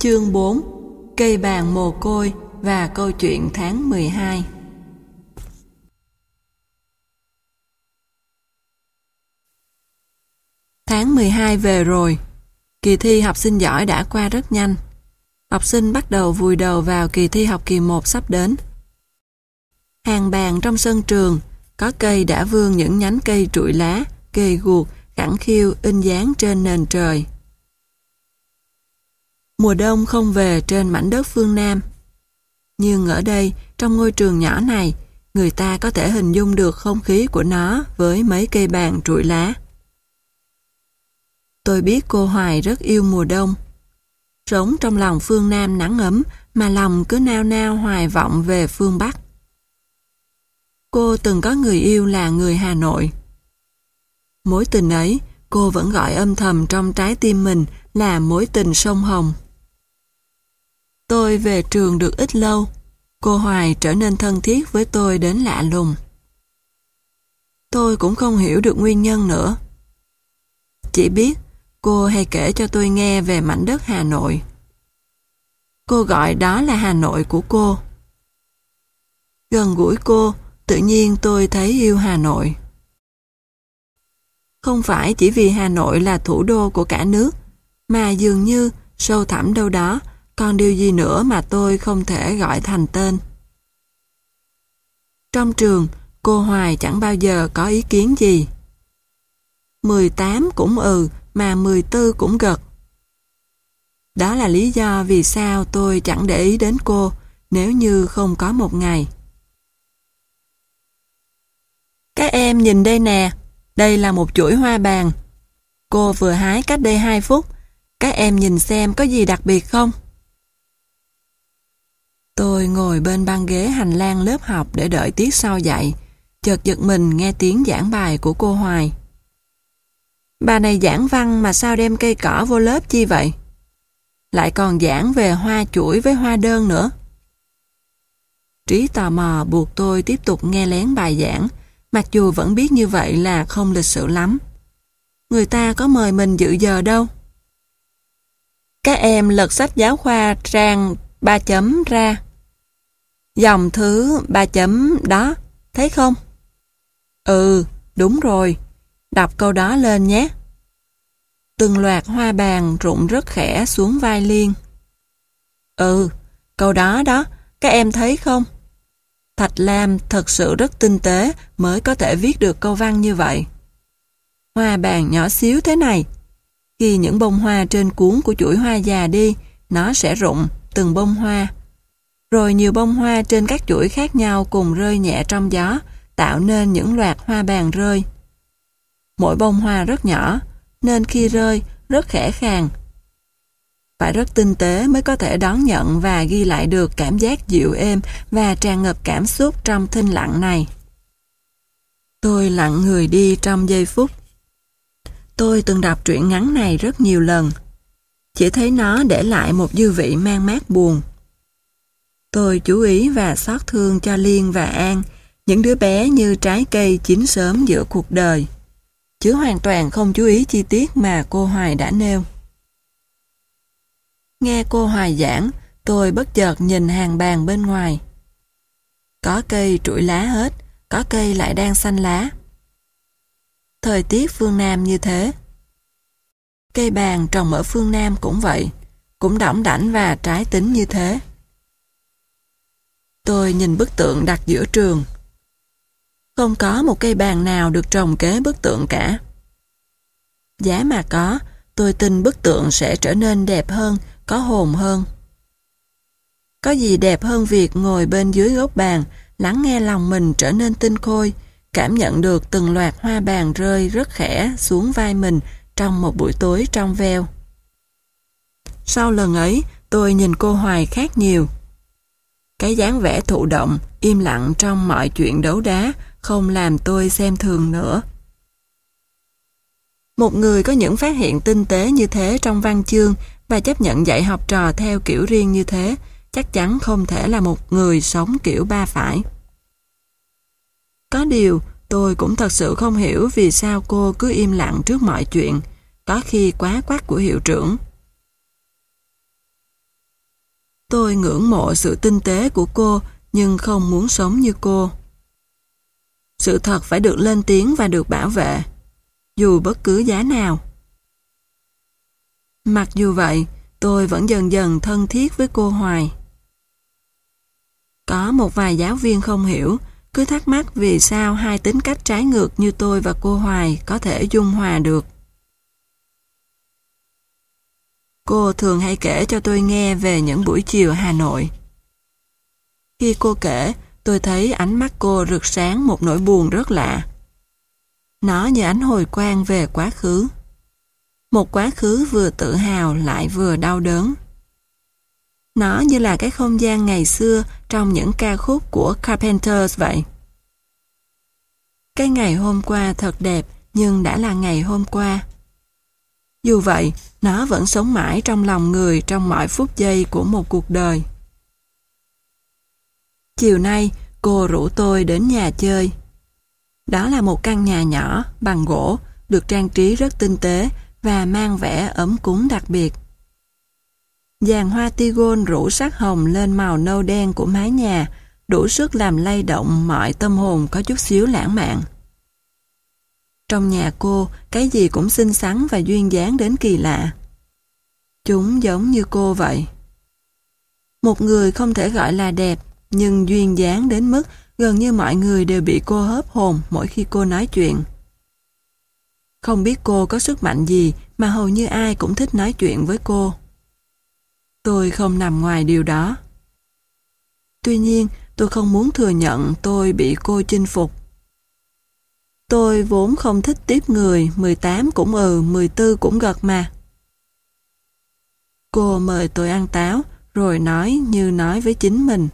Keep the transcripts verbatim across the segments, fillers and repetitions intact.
Chương bốn. Cây bàn mồ côi và câu chuyện tháng mười hai. Tháng mười hai về rồi. Kỳ thi học sinh giỏi đã qua rất nhanh. Học sinh bắt đầu vùi đầu vào kỳ thi học kỳ một sắp đến. Hàng bàn trong sân trường, có cây đã vươn những nhánh cây trụi lá, gầy guộc, khẳng khiu in dáng trên nền trời. Mùa đông không về trên mảnh đất phương Nam. Nhưng ở đây, trong ngôi trường nhỏ này, người ta có thể hình dung được không khí của nó với mấy cây bàn trụi lá. Tôi biết cô Hoài rất yêu mùa đông. Sống trong lòng phương Nam nắng ấm mà lòng cứ nao nao hoài vọng về phương Bắc. Cô từng có người yêu là người Hà Nội. Mối tình ấy, cô vẫn gọi âm thầm trong trái tim mình là mối tình sông Hồng. Tôi về trường được ít lâu, cô Hoài trở nên thân thiết với tôi đến lạ lùng. Tôi cũng không hiểu được nguyên nhân nữa. Chỉ biết cô hay kể cho tôi nghe về mảnh đất Hà Nội. Cô gọi đó là Hà Nội của cô. Gần gũi cô, tự nhiên tôi thấy yêu Hà Nội. Không phải chỉ vì Hà Nội là thủ đô của cả nước, mà dường như sâu thẳm đâu đó còn điều gì nữa mà tôi không thể gọi thành tên. Trong trường, cô Hoài chẳng bao giờ có ý kiến gì. mười tám cũng ừ, mà mười tư cũng gật. Đó là lý do vì sao tôi chẳng để ý đến cô nếu như không có một ngày. Các em nhìn đây nè, đây là một chuỗi hoa bàn. Cô vừa hái cách đây hai phút, các em nhìn xem có gì đặc biệt không? Tôi ngồi bên băng ghế hành lang lớp học để đợi tiết sau dạy, chợt giật mình nghe tiếng giảng bài của cô Hoài. Bà này giảng văn mà sao đem cây cỏ vô lớp chi vậy? Lại còn giảng về hoa chuỗi với hoa đơn nữa. Trí tò mò buộc tôi tiếp tục nghe lén bài giảng, mặc dù vẫn biết như vậy là không lịch sự lắm. Người ta có mời mình dự giờ đâu. Các em lật sách giáo khoa trang ba chấm ra. Dòng thứ ba chấm đó, thấy không? Ừ, đúng rồi. Đọc câu đó lên nhé. Từng loạt hoa bàn rụng rất khẽ xuống vai Liên. Ừ, câu đó đó, các em thấy không? Thạch Lam thật sự rất tinh tế mới có thể viết được câu văn như vậy. Hoa bàn nhỏ xíu thế này. Khi những bông hoa trên cuốn của chuỗi hoa già đi, nó sẽ rụng từng bông hoa. Rồi nhiều bông hoa trên các chuỗi khác nhau cùng rơi nhẹ trong gió, tạo nên những loạt hoa bàn rơi. Mỗi bông hoa rất nhỏ, nên khi rơi rất khẽ khàng. Phải rất tinh tế mới có thể đón nhận và ghi lại được cảm giác dịu êm và tràn ngập cảm xúc trong thinh lặng này. Tôi lặng người đi trong giây phút. Tôi từng đọc truyện ngắn này rất nhiều lần. Chỉ thấy nó để lại một dư vị man mác buồn. Tôi chú ý và xót thương cho Liên và An, những đứa bé như trái cây chín sớm giữa cuộc đời, chứ hoàn toàn không chú ý chi tiết mà cô Hoài đã nêu. Nghe cô Hoài giảng, tôi bất chợt nhìn hàng bàn bên ngoài. Có cây trụi lá hết, có cây lại đang xanh lá. Thời tiết phương Nam như thế. Cây bàn trồng ở phương Nam cũng vậy, cũng đỏng đảnh và trái tính như thế. Tôi nhìn bức tượng đặt giữa trường. Không có một cây bàn nào được trồng kế bức tượng cả. Giá mà có, tôi tin bức tượng sẽ trở nên đẹp hơn, có hồn hơn. Có gì đẹp hơn việc ngồi bên dưới gốc bàn, lắng nghe lòng mình trở nên tinh khôi, cảm nhận được từng loạt hoa bàn rơi rất khẽ xuống vai mình trong một buổi tối trong veo. Sau lần ấy, tôi nhìn cô Hoài khác nhiều. Cái dáng vẻ thụ động, im lặng trong mọi chuyện đấu đá không làm tôi xem thường nữa. Một người có những phát hiện tinh tế như thế trong văn chương và chấp nhận dạy học trò theo kiểu riêng như thế, chắc chắn không thể là một người sống kiểu ba phải. Có điều, tôi cũng thật sự không hiểu vì sao cô cứ im lặng trước mọi chuyện, có khi quá quát của hiệu trưởng. Tôi ngưỡng mộ sự tinh tế của cô, nhưng không muốn sống như cô. Sự thật phải được lên tiếng và được bảo vệ, dù bất cứ giá nào. Mặc dù vậy, tôi vẫn dần dần thân thiết với cô Hoài. Có một vài giáo viên không hiểu, cứ thắc mắc vì sao hai tính cách trái ngược như tôi và cô Hoài có thể dung hòa được. Cô thường hay kể cho tôi nghe về những buổi chiều Hà Nội. Khi cô kể, tôi thấy ánh mắt cô rực sáng một nỗi buồn rất lạ. Nó như ánh hồi quang về quá khứ. Một quá khứ vừa tự hào lại vừa đau đớn. Nó như là cái không gian ngày xưa trong những ca khúc của Carpenters vậy. Cái ngày hôm qua thật đẹp, nhưng đã là ngày hôm qua. Dù vậy, nó vẫn sống mãi trong lòng người trong mọi phút giây của một cuộc đời. Chiều nay, cô rủ tôi đến nhà chơi. Đó là một căn nhà nhỏ, bằng gỗ, được trang trí rất tinh tế và mang vẻ ấm cúng đặc biệt. Dàn hoa tigon rủ sắc hồng lên màu nâu đen của mái nhà, đủ sức làm lay động mọi tâm hồn có chút xíu lãng mạn. Trong nhà cô, cái gì cũng xinh xắn và duyên dáng đến kỳ lạ. Chúng giống như cô vậy. Một người không thể gọi là đẹp, nhưng duyên dáng đến mức gần như mọi người đều bị cô hớp hồn mỗi khi cô nói chuyện. Không biết cô có sức mạnh gì mà hầu như ai cũng thích nói chuyện với cô. Tôi không nằm ngoài điều đó. Tuy nhiên, tôi không muốn thừa nhận tôi bị cô chinh phục. Tôi vốn không thích tiếp người, mười tám cũng ừ, mười bốn cũng gật mà. Cô mời tôi ăn táo, rồi nói như nói với chính mình.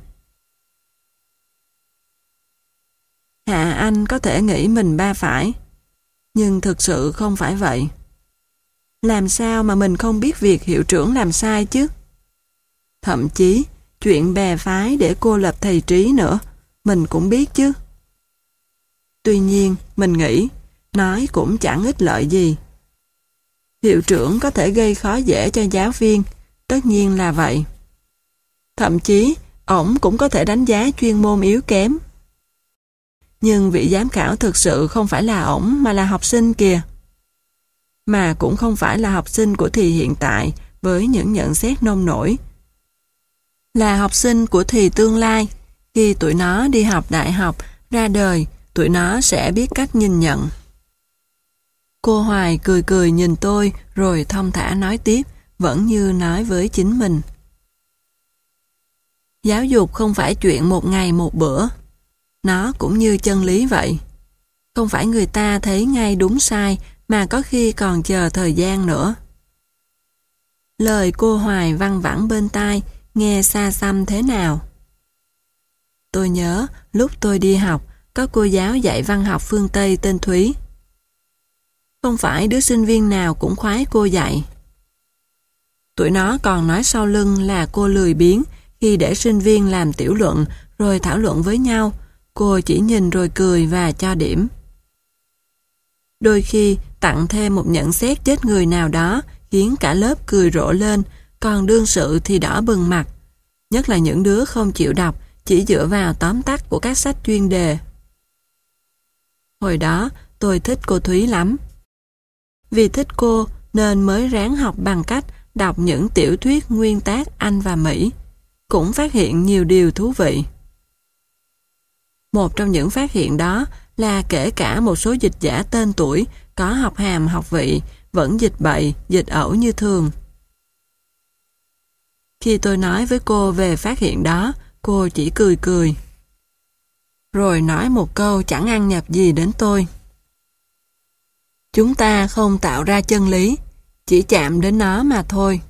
Hạ Anh có thể nghĩ mình ba phải, nhưng thực sự không phải vậy. Làm sao mà mình không biết việc hiệu trưởng làm sai chứ? Thậm chí, chuyện bè phái để cô lập thầy Trí nữa, mình cũng biết chứ. Tuy nhiên, mình nghĩ, nói cũng chẳng ích lợi gì. Hiệu trưởng có thể gây khó dễ cho giáo viên, tất nhiên là vậy. Thậm chí, ổng cũng có thể đánh giá chuyên môn yếu kém. Nhưng vị giám khảo thực sự không phải là ổng mà là học sinh kìa. Mà cũng không phải là học sinh của thì hiện tại với những nhận xét nông nổi. Là học sinh của thì tương lai, khi tụi nó đi học đại học, ra đời, tụi nó sẽ biết cách nhìn nhận. Cô Hoài cười cười nhìn tôi rồi thong thả nói tiếp, vẫn như nói với chính mình. Giáo dục không phải chuyện một ngày một bữa. Nó cũng như chân lý vậy. Không phải người ta thấy ngay đúng sai mà có khi còn chờ thời gian nữa. Lời cô Hoài văng vẳng bên tai, nghe xa xăm thế nào. Tôi nhớ lúc tôi đi học, có cô giáo dạy văn học phương Tây tên Thúy. Không phải đứa sinh viên nào cũng khoái cô dạy. Tụi nó còn nói sau lưng là cô lười biếng khi để sinh viên làm tiểu luận rồi thảo luận với nhau. Cô chỉ nhìn rồi cười và cho điểm. Đôi khi tặng thêm một nhận xét chết người nào đó khiến cả lớp cười rộ lên, còn đương sự thì đỏ bừng mặt. Nhất là những đứa không chịu đọc, chỉ dựa vào tóm tắt của các sách chuyên đề. Hồi đó tôi thích cô Thúy lắm. Vì thích cô nên mới ráng học bằng cách đọc những tiểu thuyết nguyên tác Anh và Mỹ. Cũng phát hiện nhiều điều thú vị. Một trong những phát hiện đó là kể cả một số dịch giả tên tuổi có học hàm học vị vẫn dịch bậy, dịch ẩu như thường. Khi tôi nói với cô về phát hiện đó, cô chỉ cười cười. Rồi nói một câu chẳng ăn nhập gì đến tôi. Chúng ta không tạo ra chân lý, chỉ chạm đến nó mà thôi.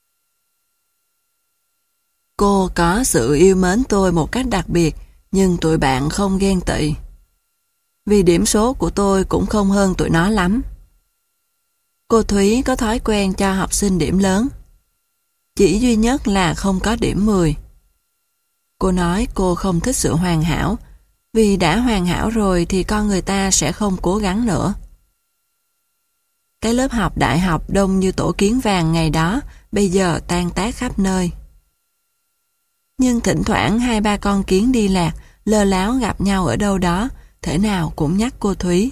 Cô có sự yêu mến tôi một cách đặc biệt, nhưng tụi bạn không ghen tị. Vì điểm số của tôi cũng không hơn tụi nó lắm. Cô Thúy có thói quen cho học sinh điểm lớn. Chỉ duy nhất là không có điểm mười. Cô nói cô không thích sự hoàn hảo, vì đã hoàn hảo rồi thì con người ta sẽ không cố gắng nữa. Cái lớp học đại học đông như tổ kiến vàng ngày đó, bây giờ tan tác khắp nơi. Nhưng thỉnh thoảng hai ba con kiến đi lạc, lơ láo gặp nhau ở đâu đó, thể nào cũng nhắc cô Thúy.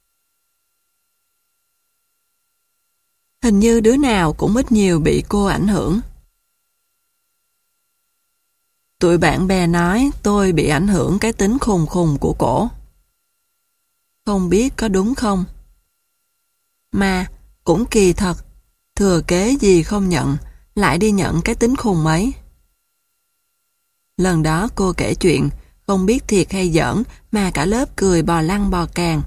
Hình như đứa nào cũng ít nhiều bị cô ảnh hưởng. Tụi bạn bè nói tôi bị ảnh hưởng cái tính khùng khùng của cổ. Không biết có đúng không? Mà, cũng kỳ thật, thừa kế gì không nhận, lại đi nhận cái tính khùng ấy. Lần đó cô kể chuyện, không biết thiệt hay giỡn mà cả lớp cười bò lăn bò càng.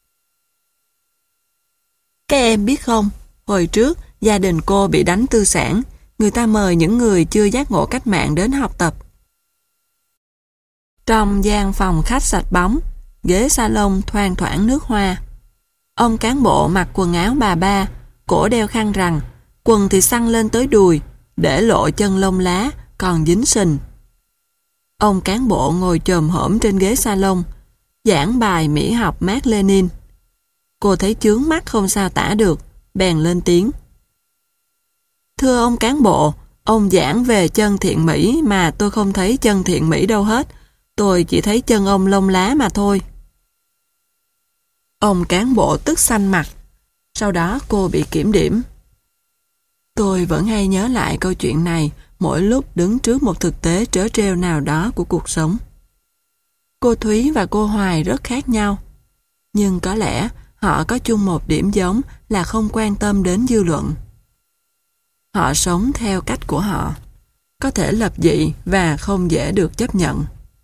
Các em biết không, hồi trước gia đình cô bị đánh tư sản, người ta mời những người chưa giác ngộ cách mạng đến học tập. Trong gian phòng khách sạch bóng, ghế salon thoang thoảng nước hoa. Ông cán bộ mặc quần áo bà ba, cổ đeo khăn rằn, quần thì xăng lên tới đùi, để lộ chân lông lá, còn dính sình. Ông cán bộ ngồi chồm hổm trên ghế salon, giảng bài mỹ học Mác Lênin. Cô thấy chướng mắt không sao tả được, bèn lên tiếng. Thưa ông cán bộ, ông giảng về chân thiện mỹ mà tôi không thấy chân thiện mỹ đâu hết, tôi chỉ thấy chân ông lông lá mà thôi. Ông cán bộ tức xanh mặt, sau đó cô bị kiểm điểm. Tôi vẫn hay nhớ lại câu chuyện này mỗi lúc đứng trước một thực tế trớ trêu nào đó của cuộc sống. Cô Thúy và cô Hoài rất khác nhau, nhưng có lẽ họ có chung một điểm giống là không quan tâm đến dư luận. Họ sống theo cách của họ, có thể lập dị và không dễ được chấp nhận.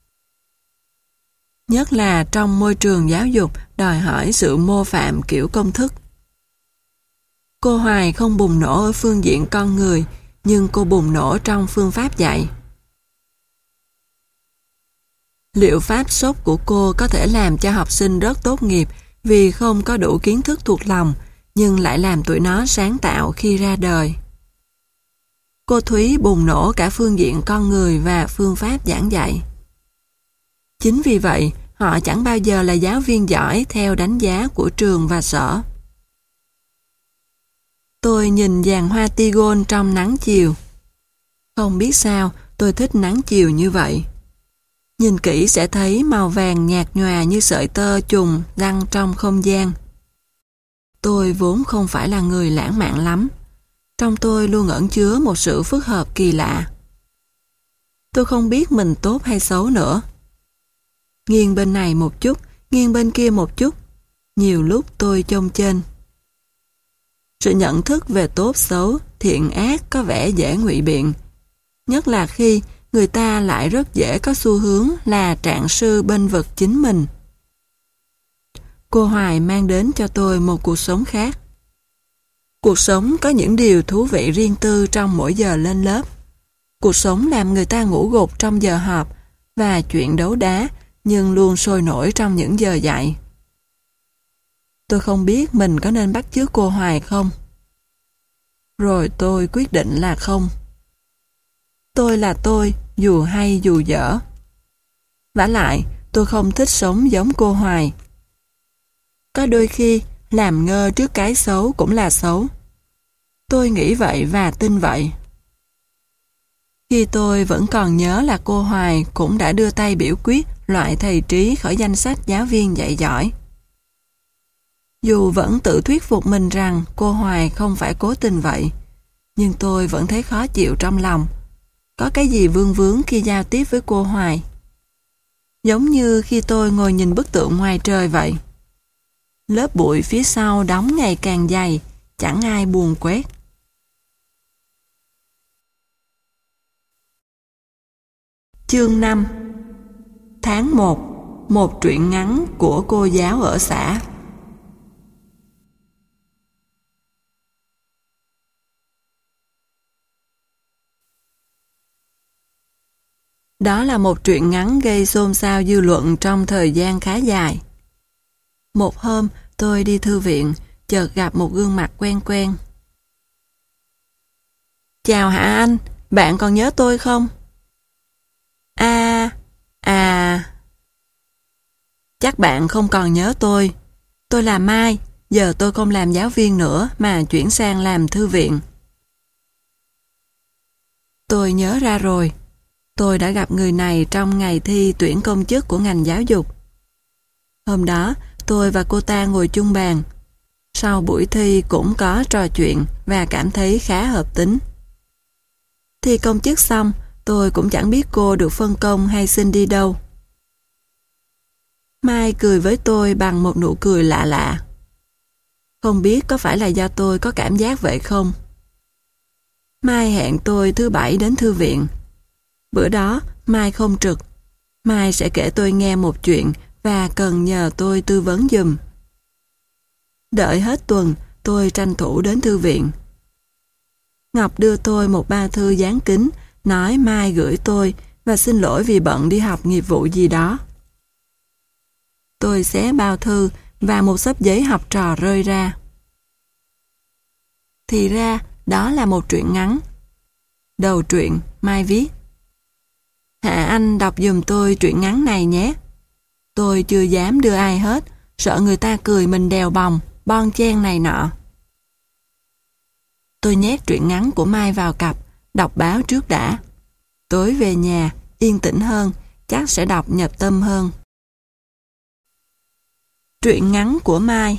Nhất là trong môi trường giáo dục đòi hỏi sự mô phạm kiểu công thức. Cô Hoài không bùng nổ ở phương diện con người, nhưng cô bùng nổ trong phương pháp dạy. Liệu pháp sốt của cô có thể làm cho học sinh rất tốt nghiệp vì không có đủ kiến thức thuộc lòng, nhưng lại làm tụi nó sáng tạo khi ra đời. Cô Thúy bùng nổ cả phương diện con người và phương pháp giảng dạy. Chính vì vậy, họ chẳng bao giờ là giáo viên giỏi theo đánh giá của trường và sở. Tôi nhìn dàn hoa tigon trong nắng chiều. Không biết sao tôi thích nắng chiều như vậy. Nhìn kỹ sẽ thấy màu vàng nhạt nhòa như sợi tơ trùng răng trong không gian. Tôi vốn không phải là người lãng mạn lắm. Trong tôi luôn ẩn chứa một sự phức hợp kỳ lạ. Tôi không biết mình tốt hay xấu nữa. Nghiêng bên này một chút, nghiêng bên kia một chút. Nhiều lúc tôi chông chênh. Sự nhận thức về tốt xấu, thiện ác có vẻ dễ ngụy biện. Nhất là khi người ta lại rất dễ có xu hướng là trạng sư bênh vực chính mình. Cô Hoài mang đến cho tôi một cuộc sống khác. Cuộc sống có những điều thú vị riêng tư trong mỗi giờ lên lớp. Cuộc sống làm người ta ngủ gục trong giờ họp và chuyện đấu đá, nhưng luôn sôi nổi trong những giờ dạy. Tôi không biết mình có nên bắt chước cô Hoài không. Rồi tôi quyết định là không. Tôi là tôi, dù hay dù dở. Vả lại, tôi không thích sống giống cô Hoài. Có đôi khi, làm ngơ trước cái xấu cũng là xấu. Tôi nghĩ vậy và tin vậy. Khi tôi vẫn còn nhớ là cô Hoài cũng đã đưa tay biểu quyết loại thầy trí khỏi danh sách giáo viên dạy giỏi. Dù vẫn tự thuyết phục mình rằng cô Hoài không phải cố tình vậy, nhưng tôi vẫn thấy khó chịu trong lòng. Có cái gì vương vướng khi giao tiếp với cô Hoài. Giống như khi tôi ngồi nhìn bức tượng ngoài trời vậy. Lớp bụi phía sau đóng ngày càng dày, chẳng ai buồn quét. Chương năm. Tháng một. Một truyện ngắn của cô giáo ở xã. Đó là một truyện ngắn gây xôn xao dư luận trong thời gian khá dài. Một hôm, tôi đi thư viện, chợt gặp một gương mặt quen quen. Chào hả anh, bạn còn nhớ tôi không? À, à... Chắc bạn không còn nhớ tôi. Tôi là Mai, giờ tôi không làm giáo viên nữa mà chuyển sang làm thư viện. Tôi nhớ ra rồi. Tôi đã gặp người này trong ngày thi tuyển công chức của ngành giáo dục. Hôm đó, tôi và cô ta ngồi chung bàn. Sau buổi thi cũng có trò chuyện và cảm thấy khá hợp tính. Thi công chức xong, tôi cũng chẳng biết cô được phân công hay xin đi đâu. Mai cười với tôi bằng một nụ cười lạ lạ. Không biết có phải là do tôi có cảm giác vậy không? Mai hẹn tôi thứ bảy đến thư viện. Bữa đó, Mai không trực. Mai sẽ kể tôi nghe một chuyện và cần nhờ tôi tư vấn giùm. Đợi hết tuần, tôi tranh thủ đến thư viện. Ngọc đưa tôi một ba thư dán kính, nói Mai gửi tôi và xin lỗi vì bận đi học nghiệp vụ gì đó. Tôi xé bao thư và một xấp giấy học trò rơi ra. Thì ra, đó là một truyện ngắn. Đầu truyện, Mai viết: Hạ anh đọc giùm tôi truyện ngắn này nhé. Tôi chưa dám đưa ai hết, sợ người ta cười mình đèo bòng, bon chen này nọ. Tôi nhét truyện ngắn của Mai vào cặp, đọc báo trước đã. Tối về nhà, yên tĩnh hơn, chắc sẽ đọc nhập tâm hơn. Truyện ngắn của Mai.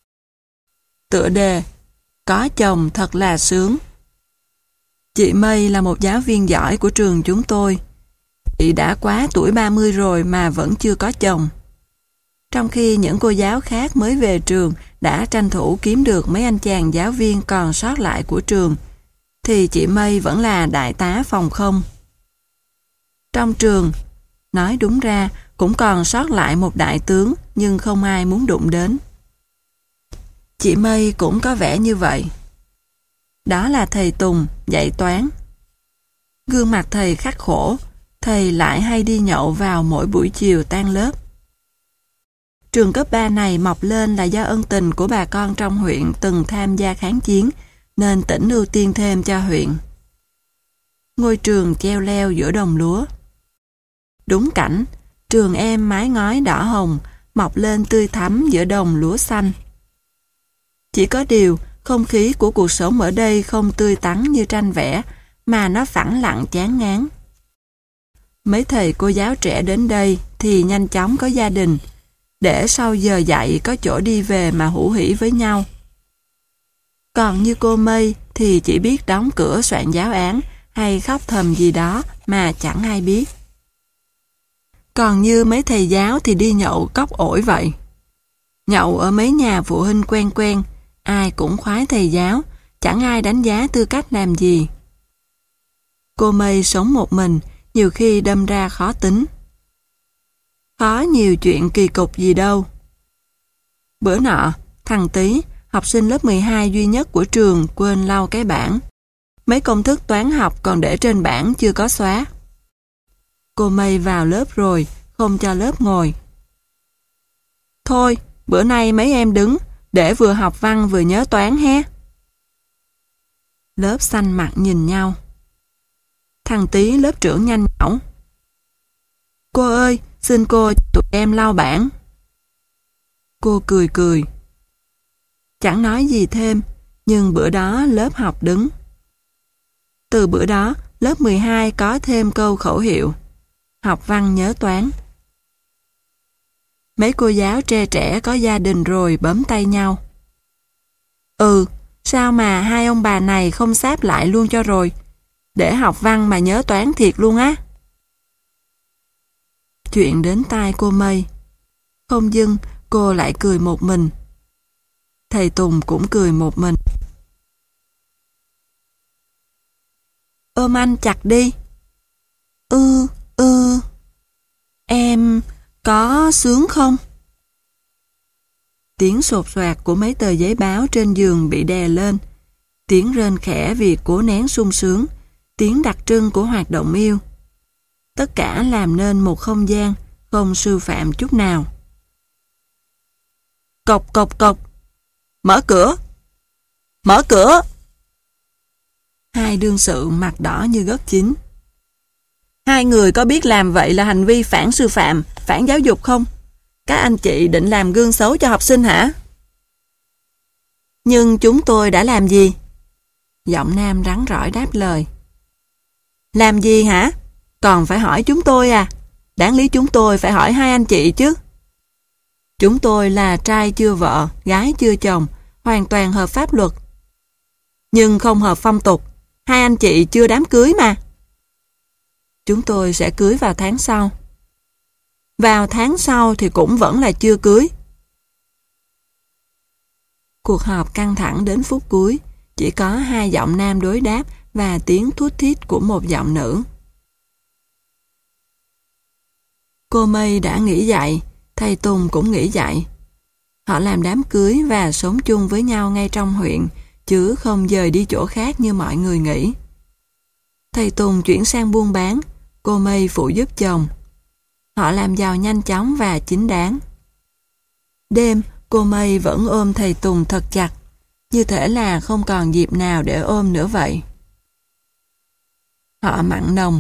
Tựa đề: Có chồng thật là sướng. Chị Mây là một giáo viên giỏi của trường chúng tôi. Chị đã quá tuổi ba mươi rồi mà vẫn chưa có chồng. Trong khi những cô giáo khác mới về trường đã tranh thủ kiếm được mấy anh chàng giáo viên còn sót lại của trường, thì chị Mây vẫn là đại tá phòng không. Trong trường, nói đúng ra cũng còn sót lại một đại tướng nhưng không ai muốn đụng đến. Chị Mây cũng có vẻ như vậy. Đó là thầy Tùng, dạy toán. Gương mặt thầy khắc khổ, thầy lại hay đi nhậu vào mỗi buổi chiều tan lớp. Trường cấp ba này mọc lên là do ân tình của bà con trong huyện từng tham gia kháng chiến, nên tỉnh ưu tiên thêm cho huyện. Ngôi trường treo leo giữa đồng lúa. Đúng cảnh, trường em mái ngói đỏ hồng, mọc lên tươi thắm giữa đồng lúa xanh. Chỉ có điều, không khí của cuộc sống ở đây không tươi tắn như tranh vẽ, mà nó phẳng lặng chán ngán. Mấy thầy cô giáo trẻ đến đây thì nhanh chóng có gia đình, để sau giờ dạy có chỗ đi về mà hủ hỉ với nhau. Còn như cô Mây thì chỉ biết đóng cửa soạn giáo án hay khóc thầm gì đó mà chẳng ai biết. Còn như mấy thầy giáo thì đi nhậu cốc ổi vậy. Nhậu ở mấy nhà phụ huynh quen quen, ai cũng khoái thầy giáo, chẳng ai đánh giá tư cách làm gì. Cô Mây sống một mình, nhiều khi đâm ra khó tính. Khó nhiều chuyện kỳ cục gì đâu. Bữa nọ, thằng Tý, học sinh lớp mười hai duy nhất của trường, quên lau cái bảng. Mấy công thức toán học còn để trên bảng chưa có xóa. Cô Mây vào lớp rồi, không cho lớp ngồi. Thôi, bữa nay mấy em đứng, để vừa học văn vừa nhớ toán he. Lớp xanh mặt nhìn nhau. Thằng Tý lớp trưởng nhanh nhảu: Cô ơi, xin cô cho tụi em lau bảng. Cô cười cười. Chẳng nói gì thêm, nhưng bữa đó lớp học đứng. Từ bữa đó, lớp mười hai có thêm câu khẩu hiệu: học văn nhớ toán. Mấy cô giáo tre trẻ có gia đình rồi bấm tay nhau. Ừ, sao mà hai ông bà này không sáp lại luôn cho rồi, để học văn mà nhớ toán thiệt luôn á. Chuyện đến tai cô Mây. Không dưng, cô lại cười một mình. Thầy Tùng cũng cười một mình. Ôm anh chặt đi. Ừ, ừ. Em có sướng không? Tiếng sột soạt của mấy tờ giấy báo trên giường bị đè lên. Tiếng rên khẽ vì cố nén sung sướng. Tiếng đặc trưng của hoạt động yêu. Tất cả làm nên một không gian không sư phạm chút nào. Cộc cộc cộc. Mở cửa. Mở cửa. Hai đương sự mặt đỏ như gấc chín. Hai người có biết làm vậy là hành vi phản sư phạm, phản giáo dục không? Các anh chị định làm gương xấu cho học sinh hả? Nhưng chúng tôi đã làm gì? Giọng nam rắn rỏi đáp lời. Làm gì hả? Còn phải hỏi chúng tôi à? Đáng lý chúng tôi phải hỏi hai anh chị chứ. Chúng tôi là trai chưa vợ, gái chưa chồng, hoàn toàn hợp pháp luật. Nhưng không hợp phong tục. Hai anh chị chưa đám cưới mà. Chúng tôi sẽ cưới vào tháng sau. Vào tháng sau thì cũng vẫn là chưa cưới. Cuộc họp căng thẳng đến phút cuối, chỉ có hai giọng nam đối đáp và tiếng thút thít của một giọng nữ. Cô Mây đã nghỉ dạy, thầy Tùng cũng nghỉ dạy. Họ làm đám cưới và sống chung với nhau ngay trong huyện, chứ không dời đi chỗ khác như mọi người nghĩ. Thầy Tùng chuyển sang buôn bán, cô Mây phụ giúp chồng. Họ làm giàu nhanh chóng và chính đáng. Đêm, cô Mây vẫn ôm thầy Tùng thật chặt, như thể là không còn dịp nào để ôm nữa vậy. Họ mặn nồng.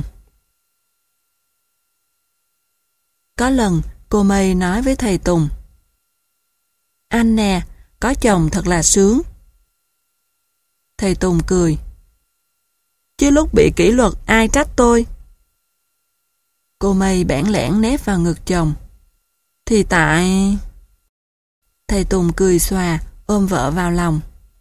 Có lần, cô Mây nói với thầy Tùng: "Anh nè, có chồng thật là sướng." Thầy Tùng cười: "Chứ lúc bị kỷ luật ai trách tôi?" Cô Mây bẽn lẽn nép vào ngực chồng: "Thì tại..." Thầy Tùng cười xòa, ôm vợ vào lòng.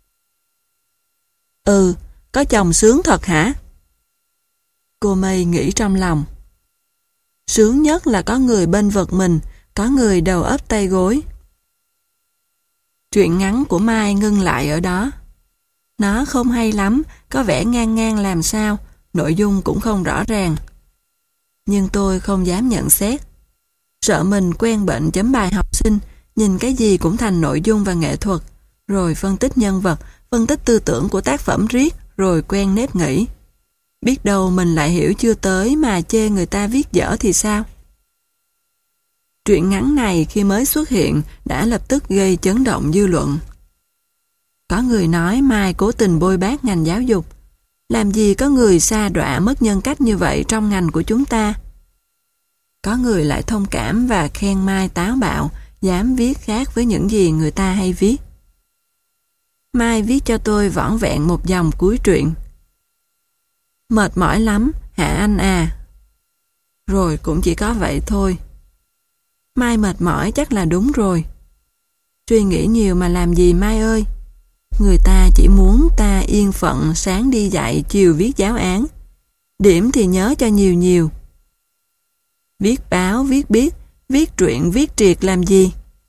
"Ừ, có chồng sướng thật hả?" Cô Mây nghĩ trong lòng. Sướng nhất là có người bên vực mình, có người đầu ấp tay gối. Chuyện ngắn của Mai ngưng lại ở đó. Nó không hay lắm, có vẻ ngang ngang làm sao, nội dung cũng không rõ ràng. Nhưng tôi không dám nhận xét. Sợ mình quen bệnh chấm bài học sinh, nhìn cái gì cũng thành nội dung và nghệ thuật, rồi phân tích nhân vật, phân tích tư tưởng của tác phẩm riết, rồi quen nếp nghĩ. Biết đâu mình lại hiểu chưa tới mà chê người ta viết dở thì sao? Truyện ngắn này khi mới xuất hiện đã lập tức gây chấn động dư luận. Có người nói Mai cố tình bôi bác ngành giáo dục. Làm gì có người sa đọa mất nhân cách như vậy trong ngành của chúng ta? Có người lại thông cảm và khen Mai táo bạo, dám viết khác với những gì người ta hay viết. Mai viết cho tôi vỏn vẹn một dòng cuối truyện: "Mệt mỏi lắm, hả anh à?" Rồi cũng chỉ có vậy thôi. Mai mệt mỏi chắc là đúng rồi. Suy nghĩ nhiều mà làm gì Mai ơi? Người ta chỉ muốn ta yên phận sáng đi dạy, chiều viết giáo án. Điểm thì nhớ cho nhiều nhiều. Viết báo, viết biết, viết truyện, viết triệt làm gì?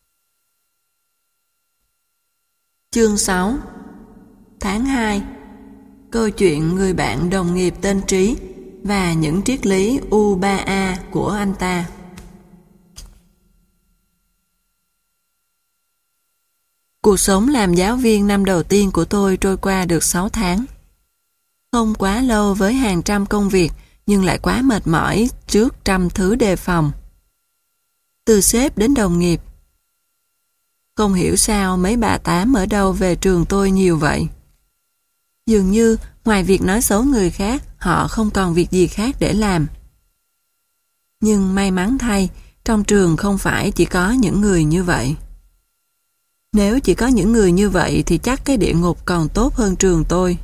Chương sáu. Tháng hai. Câu chuyện người bạn đồng nghiệp tên Trí và những triết lý U ba A của anh ta. Cuộc sống làm giáo viên năm đầu tiên của tôi trôi qua được sáu tháng. Không quá lâu với hàng trăm công việc, nhưng lại quá mệt mỏi trước trăm thứ đề phòng. Từ sếp đến đồng nghiệp. Không hiểu sao mấy bà tám ở đâu về trường tôi nhiều vậy. Dường như ngoài việc nói xấu người khác, họ không còn việc gì khác để làm. Nhưng may mắn thay, trong trường không phải chỉ có những người như vậy. Nếu chỉ có những người như vậy thì chắc cái địa ngục còn tốt hơn trường tôi.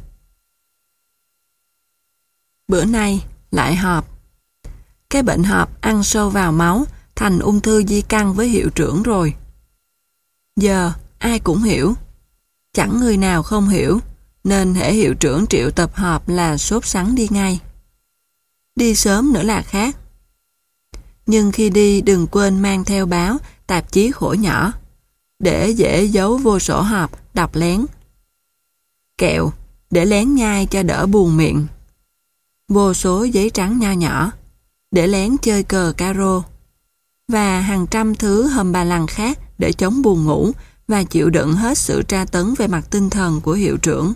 Bữa nay lại họp. Cái bệnh họp ăn sâu vào máu, thành ung thư di căn với hiệu trưởng rồi. Giờ ai cũng hiểu. Chẳng người nào không hiểu, nên hễ hiệu trưởng triệu tập họp là sốt sắng đi ngay. Đi sớm nữa là khác. Nhưng khi đi đừng quên mang theo báo, tạp chí khổ nhỏ, để dễ giấu vô sổ họp, đọc lén. Kẹo, để lén nhai cho đỡ buồn miệng. Vô số giấy trắng nho nhỏ, để lén chơi cờ caro. Và hàng trăm thứ hầm bà lằng khác để chống buồn ngủ và chịu đựng hết sự tra tấn về mặt tinh thần của hiệu trưởng.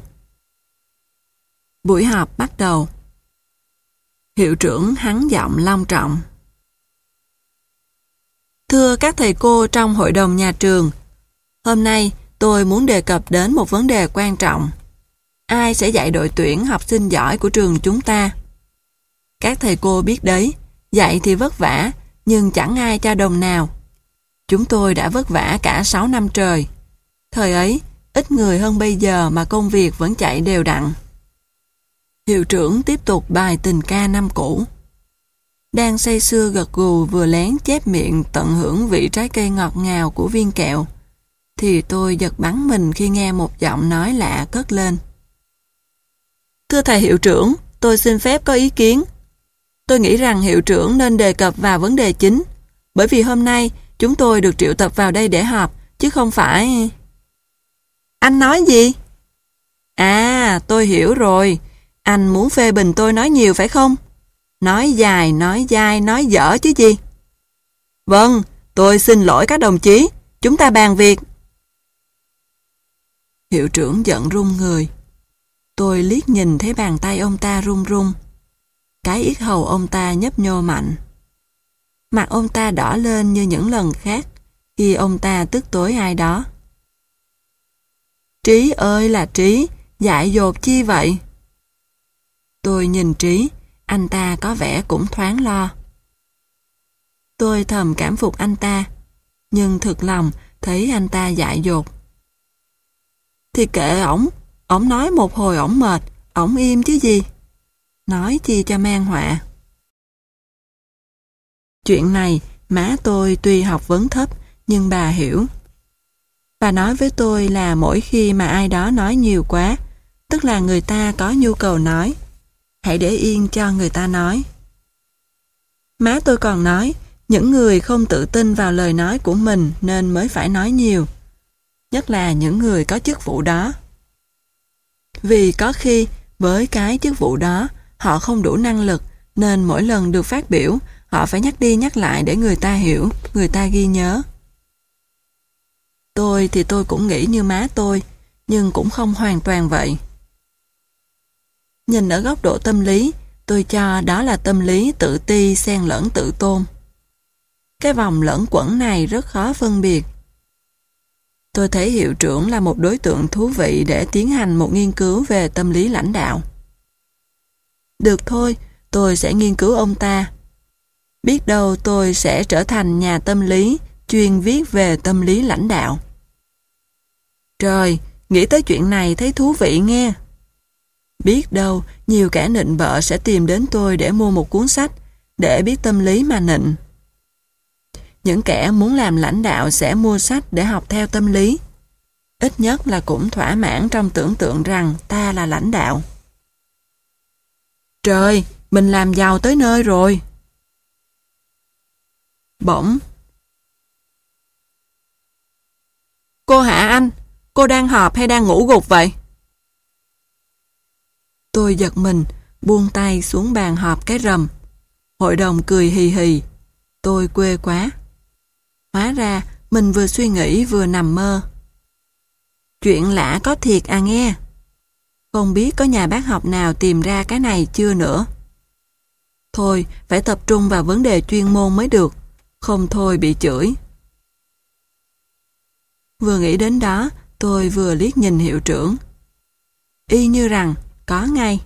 Buổi họp bắt đầu. Hiệu trưởng hắn giọng long trọng. Thưa các thầy cô trong hội đồng nhà trường, hôm nay tôi muốn đề cập đến một vấn đề quan trọng. Ai sẽ dạy đội tuyển học sinh giỏi của trường chúng ta? Các thầy cô biết đấy, dạy thì vất vả, nhưng chẳng ai cho đồng nào. Chúng tôi đã vất vả cả sáu năm trời. Thời ấy, ít người hơn bây giờ mà công việc vẫn chạy đều đặn. Hiệu trưởng tiếp tục bài tình ca năm cũ. đang say sưa gật gù vừa lén chép miệng tận hưởng vị trái cây ngọt ngào của viên kẹo, thì tôi giật bắn mình khi nghe một giọng nói lạ cất lên. Thưa thầy hiệu trưởng, tôi xin phép có ý kiến. Tôi nghĩ rằng hiệu trưởng nên đề cập vào vấn đề chính, bởi vì hôm nay chúng tôi được triệu tập vào đây để họp, chứ không phải... Anh nói gì? À, tôi hiểu rồi. Anh muốn phê bình tôi nói nhiều phải không? Nói dài, nói dai, nói dở chứ gì. Vâng, tôi xin lỗi các đồng chí. Chúng ta bàn việc. Hiệu trưởng giận run người. Tôi liếc nhìn thấy bàn tay ông ta run run. Cái yết hầu ông ta nhấp nhô mạnh. Mặt ông ta đỏ lên như những lần khác khi ông ta tức tối ai đó. Trí ơi là Trí, dại dột chi vậy? Tôi nhìn Trí, anh ta có vẻ cũng thoáng lo. Tôi thầm cảm phục anh ta, nhưng thực lòng thấy anh ta dại dột. Thì kệ ổng, ổng nói một hồi ổng mệt, ổng im chứ gì. Nói chi cho mang họa. Chuyện này, má tôi tuy học vấn thấp, nhưng bà hiểu. Bà nói với tôi là mỗi khi mà ai đó nói nhiều quá, tức là người ta có nhu cầu nói, hãy để yên cho người ta nói. Má tôi còn nói, những người không tự tin vào lời nói của mình nên mới phải nói nhiều, nhất là những người có chức vụ đó. Vì có khi, với cái chức vụ đó, họ không đủ năng lực, nên mỗi lần được phát biểu, họ phải nhắc đi nhắc lại để người ta hiểu, người ta ghi nhớ. Tôi thì tôi cũng nghĩ như má tôi, nhưng cũng không hoàn toàn vậy. Nhìn ở góc độ tâm lý, tôi cho đó là tâm lý tự ti xen lẫn tự tôn. Cái vòng lẫn quẩn này rất khó phân biệt. Tôi thấy hiệu trưởng là một đối tượng thú vị để tiến hành một nghiên cứu về tâm lý lãnh đạo. Được thôi, tôi sẽ nghiên cứu ông ta. Biết đâu tôi sẽ trở thành nhà tâm lý chuyên viết về tâm lý lãnh đạo. Trời, nghĩ tới chuyện này thấy thú vị nghe. Biết đâu, nhiều kẻ nịnh bợ sẽ tìm đến tôi để mua một cuốn sách, để biết tâm lý mà nịnh. Những kẻ muốn làm lãnh đạo sẽ mua sách để học theo tâm lý. Ít nhất là cũng thỏa mãn trong tưởng tượng rằng ta là lãnh đạo. Trời, mình làm giàu tới nơi rồi. Bỗng. Cô hả anh? Cô đang họp hay đang ngủ gục vậy? Tôi giật mình, buông tay xuống bàn họp cái rầm. Hội đồng cười hì hì. Tôi quê quá. Hóa ra, mình vừa suy nghĩ vừa nằm mơ. Chuyện lạ có thiệt à nghe. Không biết có nhà bác học nào tìm ra cái này chưa nữa. Thôi, phải tập trung vào vấn đề chuyên môn mới được. Không thôi bị chửi. Vừa nghĩ đến đó, tôi vừa liếc nhìn hiệu trưởng. Y như rằng, có ngay.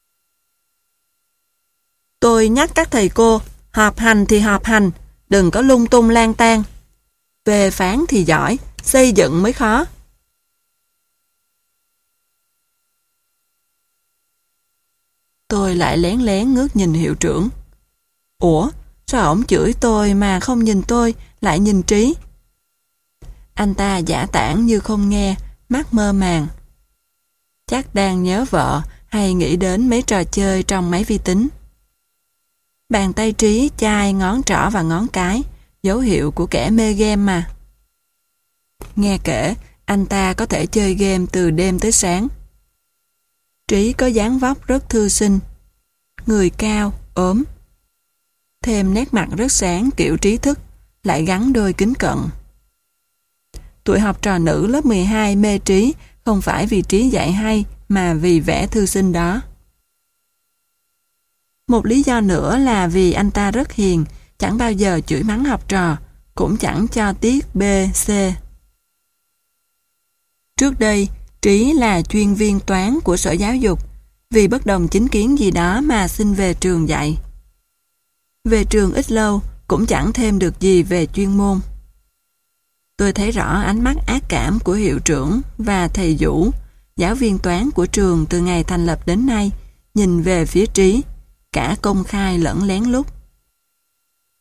Tôi nhắc các thầy cô, họp hành thì họp hành, đừng có lung tung lang tan. Phê phán thì giỏi, xây dựng mới khó. Tôi lại lén lén ngước nhìn hiệu trưởng. Ủa, sao ổng chửi tôi mà không nhìn tôi, lại nhìn Trí? Anh ta giả tản như không nghe, mắt mơ màng. Chắc đang nhớ vợ hay nghĩ đến mấy trò chơi trong máy vi tính. Bàn tay Trí chai ngón trỏ và ngón cái, dấu hiệu của kẻ mê game mà. Nghe kể, anh ta có thể chơi game từ đêm tới sáng. Trí có dáng vóc rất thư sinh, người cao, ốm. Thêm nét mặt rất sáng kiểu trí thức, lại gắn đôi kính cận. Tụi học trò nữ lớp mười hai mê Trí không phải vì Trí dạy hay mà vì vẻ thư sinh đó. Một lý do nữa là vì anh ta rất hiền, chẳng bao giờ chửi mắng học trò, cũng chẳng cho tiết B, C. Trước đây, Trí là chuyên viên toán của Sở Giáo dục, vì bất đồng chính kiến gì đó mà xin về trường dạy. Về trường ít lâu, cũng chẳng thêm được gì về chuyên môn. Tôi thấy rõ ánh mắt ác cảm của hiệu trưởng và thầy Vũ, giáo viên toán của trường từ ngày thành lập đến nay, nhìn về phía Trí, cả công khai lẫn lén lút.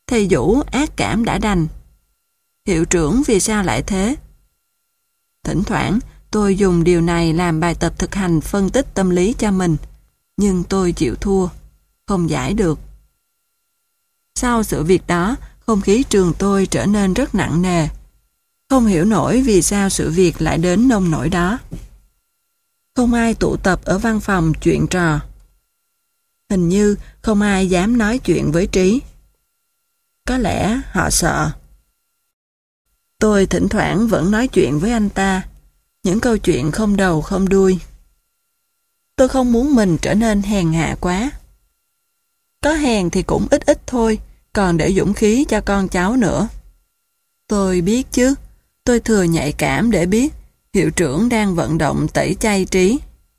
Thầy Vũ ác cảm đã đành. Hiệu trưởng vì sao lại thế? Thỉnh thoảng, tôi dùng điều này làm bài tập thực hành phân tích tâm lý cho mình, nhưng tôi chịu thua, không giải được. Sau sự việc đó, không khí trường tôi trở nên rất nặng nề. Không hiểu nổi vì sao sự việc lại đến nông nỗi đó. Không ai tụ tập ở văn phòng chuyện trò. Hình như không ai dám nói chuyện với Trí. Có lẽ họ sợ. Tôi thỉnh thoảng vẫn nói chuyện với anh ta, những câu chuyện không đầu không đuôi. Tôi không muốn mình trở nên hèn hạ quá. Có hèn thì cũng ít ít thôi, còn để dũng khí cho con cháu nữa. Tôi biết chứ, tôi thừa nhạy cảm để biết hiệu trưởng đang vận động tẩy chay Trí.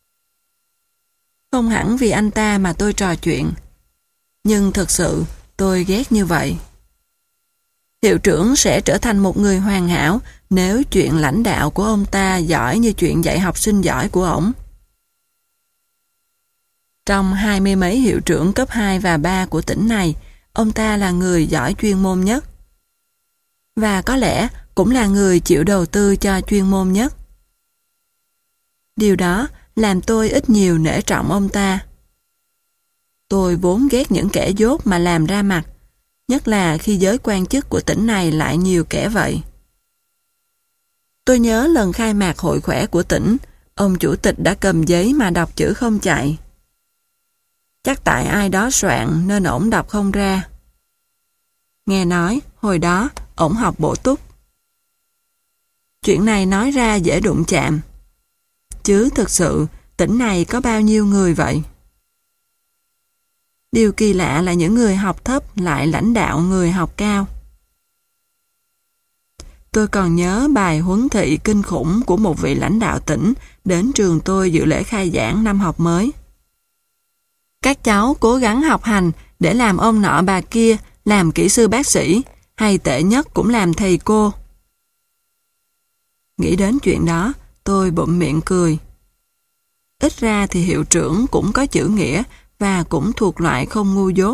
Không hẳn vì anh ta mà tôi trò chuyện, nhưng thực sự tôi ghét như vậy. Hiệu trưởng sẽ trở thành một người hoàn hảo nếu chuyện lãnh đạo của ông ta giỏi như chuyện dạy học sinh giỏi của ổng. Trong hai mươi mấy hiệu trưởng cấp hai và ba của tỉnh này, ông ta là người giỏi chuyên môn nhất. Và có lẽ cũng là người chịu đầu tư cho chuyên môn nhất. Điều đó làm tôi ít nhiều nể trọng ông ta. Tôi vốn ghét những kẻ dốt mà làm ra mặt, nhất là khi giới quan chức của tỉnh này lại nhiều kẻ vậy. Tôi nhớ lần khai mạc hội khỏe của tỉnh, ông chủ tịch đã cầm giấy mà đọc chữ không chạy. Chắc tại ai đó soạn nên ổng đọc không ra. Nghe nói, hồi đó, ổng học bổ túc. Chuyện này nói ra dễ đụng chạm. Chứ thực sự, tỉnh này có bao nhiêu người vậy? Điều kỳ lạ là những người học thấp lại lãnh đạo người học cao. Tôi còn nhớ bài huấn thị kinh khủng của một vị lãnh đạo tỉnh đến trường tôi dự lễ khai giảng năm học mới. Các cháu cố gắng học hành để làm ông nọ bà kia, làm kỹ sư bác sĩ, hay tệ nhất cũng làm thầy cô. Nghĩ đến chuyện đó, tôi bụm miệng cười. Ít ra thì hiệu trưởng cũng có chữ nghĩa và cũng thuộc loại không ngu dốt.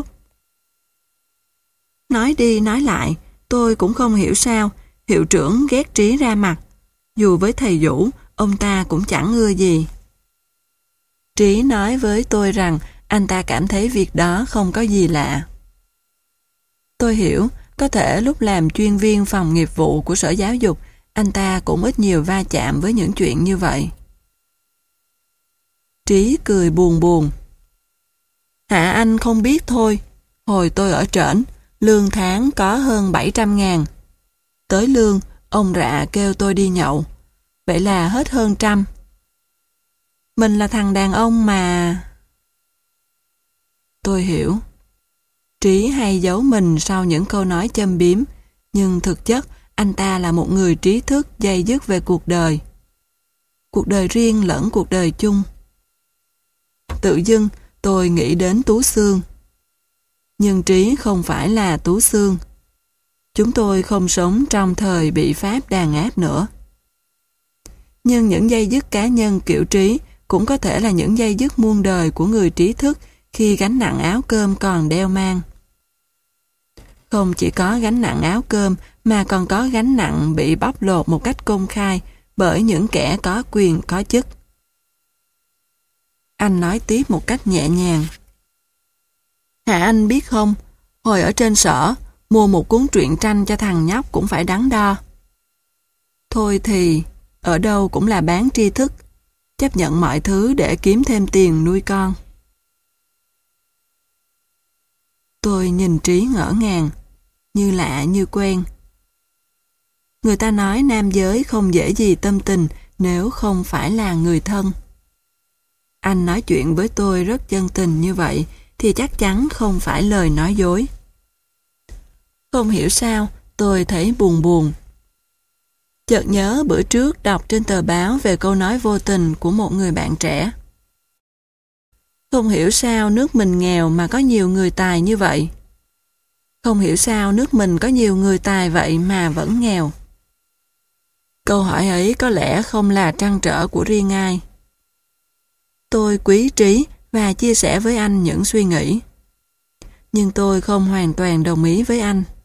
Nói đi nói lại, tôi cũng không hiểu sao hiệu trưởng ghét Trí ra mặt. Dù với thầy Vũ, ông ta cũng chẳng ưa gì. Trí nói với tôi rằng anh ta cảm thấy việc đó không có gì lạ. Tôi hiểu, có thể lúc làm chuyên viên phòng nghiệp vụ của Sở Giáo dục, anh ta cũng ít nhiều va chạm với những chuyện như vậy. Trí cười buồn buồn. Hạ anh không biết thôi, hồi tôi ở trển, lương tháng có hơn bảy trăm ngàn. Tới lương, ông Rạ kêu tôi đi nhậu, vậy là hết hơn trăm. Mình là thằng đàn ông mà... Tôi hiểu. Trí hay giấu mình sau những câu nói châm biếm, nhưng thực chất anh ta là một người trí thức day dứt về cuộc đời. Cuộc đời riêng lẫn cuộc đời chung. Tự dưng tôi nghĩ đến Tú Xương. Nhưng Trí không phải là Tú Xương. Chúng tôi không sống trong thời bị Pháp đàn áp nữa. Nhưng những dây dứt cá nhân kiểu Trí cũng có thể là những dây dứt muôn đời của người trí thức khi gánh nặng áo cơm còn đeo mang. Không chỉ có gánh nặng áo cơm mà còn có gánh nặng bị bóc lột một cách công khai bởi những kẻ có quyền có chức. Anh nói tiếp một cách nhẹ nhàng. Hạ anh biết không, hồi ở trên sở, mua một cuốn truyện tranh cho thằng nhóc cũng phải đắn đo. Thôi thì, ở đâu cũng là bán tri thức, chấp nhận mọi thứ để kiếm thêm tiền nuôi con. Tôi nhìn Trí ngỡ ngàng, như lạ như quen. Người ta nói nam giới không dễ gì tâm tình nếu không phải là người thân. Anh nói chuyện với tôi rất chân tình như vậy thì chắc chắn không phải lời nói dối. Không hiểu sao, tôi thấy buồn buồn. Chợt nhớ bữa trước đọc trên tờ báo về câu nói vô tình của một người bạn trẻ. Không hiểu sao nước mình nghèo mà có nhiều người tài như vậy. Không hiểu sao nước mình có nhiều người tài vậy mà vẫn nghèo. Câu hỏi ấy có lẽ không là trăn trở của riêng ai. Tôi quý Trí và chia sẻ với anh những suy nghĩ. Nhưng tôi không hoàn toàn đồng ý với anh.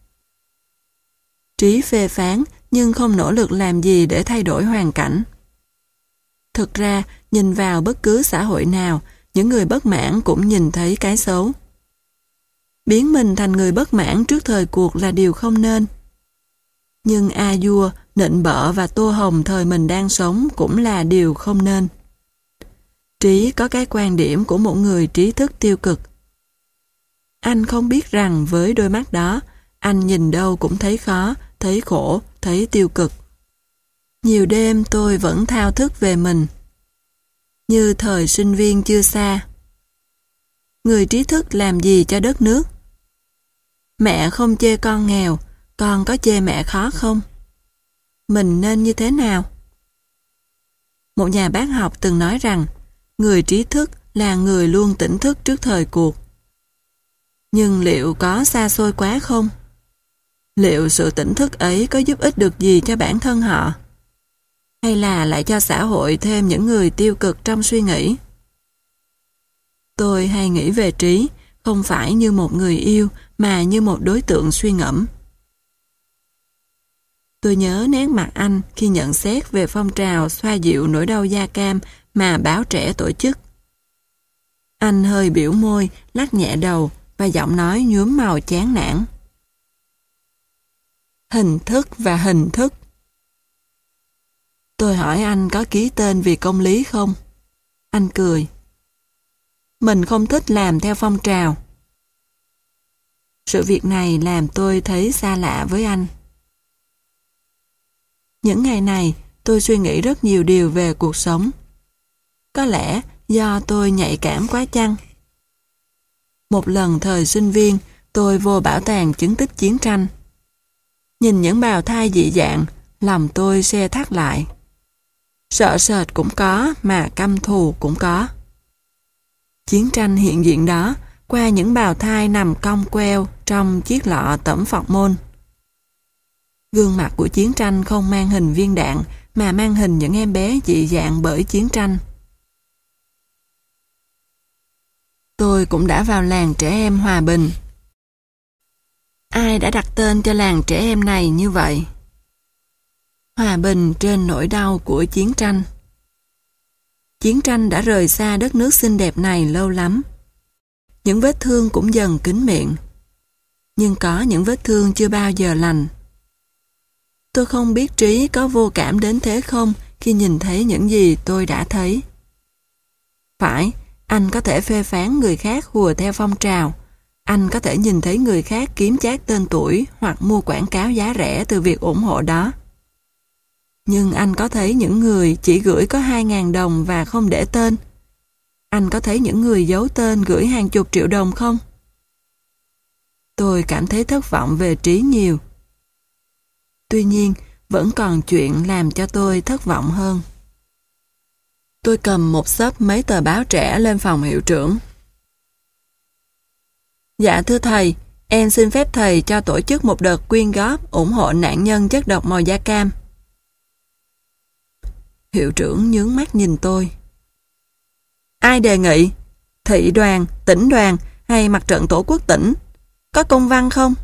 Trí phê phán nhưng không nỗ lực làm gì để thay đổi hoàn cảnh. Thực ra, nhìn vào bất cứ xã hội nào, những người bất mãn cũng nhìn thấy cái xấu. Biến mình thành người bất mãn trước thời cuộc là điều không nên. Nhưng a dua, nịnh bợ và tô hồng thời mình đang sống cũng là điều không nên. Trí có cái quan điểm của một người trí thức tiêu cực. Anh không biết rằng với đôi mắt đó, anh nhìn đâu cũng thấy khó, thấy khổ, thấy tiêu cực. Nhiều đêm tôi vẫn thao thức về mình. Như thời sinh viên chưa xa. Người trí thức làm gì cho đất nước? Mẹ không chê con nghèo, con có chê mẹ khó không? Mình nên như thế nào? Một nhà bác học từng nói rằng người trí thức là người luôn tỉnh thức trước thời cuộc. Nhưng liệu có xa xôi quá không? Liệu sự tỉnh thức ấy có giúp ích được gì cho bản thân họ? Hay là lại cho xã hội thêm những người tiêu cực trong suy nghĩ? Tôi hay nghĩ về Trí, không phải như một người yêu mà như một đối tượng suy ngẫm. Tôi nhớ nét mặt anh khi nhận xét về phong trào xoa dịu nỗi đau da cam mà báo Trẻ tổ chức. Anh hơi biểu môi, lắc nhẹ đầu và giọng nói nhuốm màu chán nản. Hình thức và hình thức. Tôi hỏi anh có ký tên vì công lý không? Anh cười. Mình không thích làm theo phong trào. Sự việc này làm tôi thấy xa lạ với anh. Những ngày này, tôi suy nghĩ rất nhiều điều về cuộc sống. Có lẽ do tôi nhạy cảm quá chăng? Một lần thời sinh viên, tôi vô bảo tàng chứng tích chiến tranh. Nhìn những bào thai dị dạng, lòng tôi se thắt lại. Sợ sệt cũng có, mà căm thù cũng có. Chiến tranh hiện diện đó, qua những bào thai nằm cong queo trong chiếc lọ tẩm phọc môn. Gương mặt của chiến tranh không mang hình viên đạn, mà mang hình những em bé dị dạng bởi chiến tranh. Tôi cũng đã vào làng trẻ em Hòa Bình. Ai đã đặt tên cho làng trẻ em này như vậy? Hòa bình trên nỗi đau của chiến tranh. Chiến tranh đã rời xa đất nước xinh đẹp này lâu lắm. Những vết thương cũng dần kín miệng. Nhưng có những vết thương chưa bao giờ lành. Tôi không biết Trí có vô cảm đến thế không khi nhìn thấy những gì tôi đã thấy. Phải, anh có thể phê phán người khác hùa theo phong trào. Anh có thể nhìn thấy người khác kiếm chác tên tuổi hoặc mua quảng cáo giá rẻ từ việc ủng hộ đó. Nhưng anh có thấy những người chỉ gửi có hai ngàn đồng và không để tên? Anh có thấy những người giấu tên gửi hàng chục triệu đồng không? Tôi cảm thấy thất vọng về Trí nhiều. Tuy nhiên, vẫn còn chuyện làm cho tôi thất vọng hơn. Tôi cầm một xấp mấy tờ báo trẻ lên phòng hiệu trưởng. Dạ thưa thầy, em xin phép thầy cho tổ chức một đợt quyên góp ủng hộ nạn nhân chất độc màu da cam. Hiệu trưởng nhướng mắt nhìn tôi. Ai đề nghị? Thị đoàn, tỉnh đoàn hay mặt trận tổ quốc tỉnh? Có công văn không?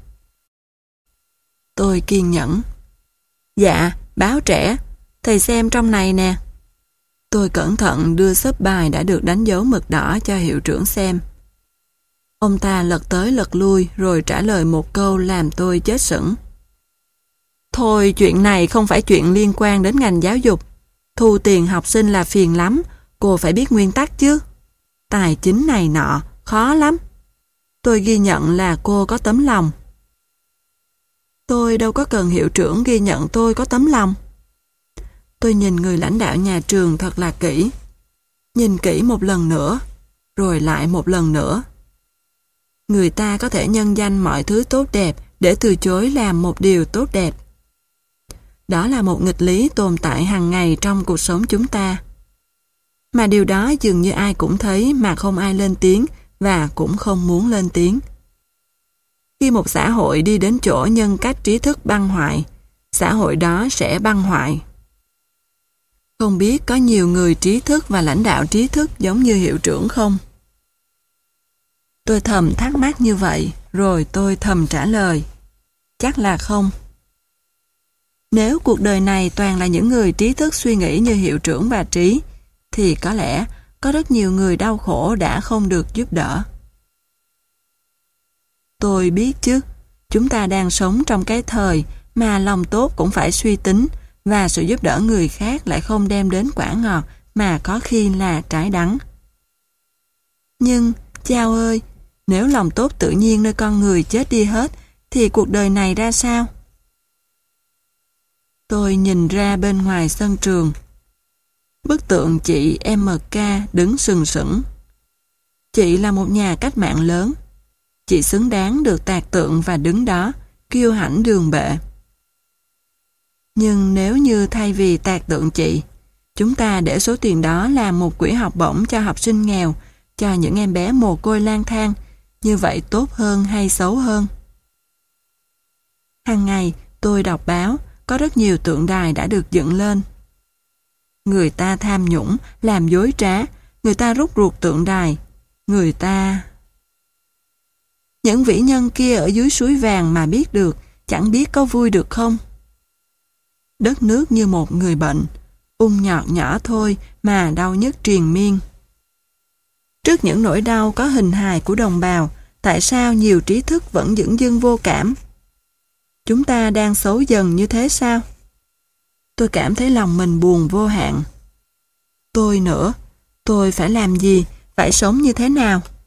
Tôi kiên nhẫn. Dạ, báo trẻ. Thầy xem trong này nè. Tôi cẩn thận đưa xấp bài đã được đánh dấu mực đỏ cho hiệu trưởng xem. Ông ta lật tới lật lui rồi trả lời một câu làm tôi chết sững. Thôi chuyện này không phải chuyện liên quan đến ngành giáo dục. Thu tiền học sinh là phiền lắm, cô phải biết nguyên tắc chứ. Tài chính này nọ, khó lắm. Tôi ghi nhận là cô có tấm lòng. Tôi đâu có cần hiệu trưởng ghi nhận tôi có tấm lòng. Tôi nhìn người lãnh đạo nhà trường thật là kỹ. Nhìn kỹ một lần nữa, rồi lại một lần nữa. Người ta có thể nhân danh mọi thứ tốt đẹp để từ chối làm một điều tốt đẹp. Đó là một nghịch lý tồn tại hàng ngày trong cuộc sống chúng ta. Mà điều đó dường như ai cũng thấy mà không ai lên tiếng và cũng không muốn lên tiếng. Khi một xã hội đi đến chỗ nhân cách trí thức băng hoại, xã hội đó sẽ băng hoại. Không biết có nhiều người trí thức và lãnh đạo trí thức giống như hiệu trưởng không? Tôi thầm thắc mắc như vậy, rồi tôi thầm trả lời. Chắc là không. Nếu cuộc đời này toàn là những người trí thức suy nghĩ như hiệu trưởng bà Trí, thì có lẽ có rất nhiều người đau khổ đã không được giúp đỡ. Tôi biết chứ, chúng ta đang sống trong cái thời mà lòng tốt cũng phải suy tính và sự giúp đỡ người khác lại không đem đến quả ngọt mà có khi là trái đắng. Nhưng, chao ơi, nếu lòng tốt tự nhiên nơi con người chết đi hết, thì cuộc đời này ra sao? Tôi nhìn ra bên ngoài sân trường. Bức tượng chị em ca đứng sừng sững. Chị là một nhà cách mạng lớn. Chị xứng đáng được tạc tượng và đứng đó, kiêu hãnh đường bệ. Nhưng nếu như thay vì tạc tượng chị, chúng ta để số tiền đó làm một quỹ học bổng cho học sinh nghèo, cho những em bé mồ côi lang thang, như vậy tốt hơn hay xấu hơn? Hàng ngày, tôi đọc báo, có rất nhiều tượng đài đã được dựng lên. Người ta tham nhũng, làm dối trá, người ta rút ruột tượng đài, người ta... Những vĩ nhân kia ở dưới suối vàng mà biết được, chẳng biết có vui được không? Đất nước như một người bệnh, ung nhọt nhỏ thôi mà đau nhức triền miên. Trước những nỗi đau có hình hài của đồng bào, tại sao nhiều trí thức vẫn dửng dưng vô cảm? Chúng ta đang xấu dần như thế sao? Tôi cảm thấy lòng mình buồn vô hạn. Tôi nữa, tôi phải làm gì, phải sống như thế nào?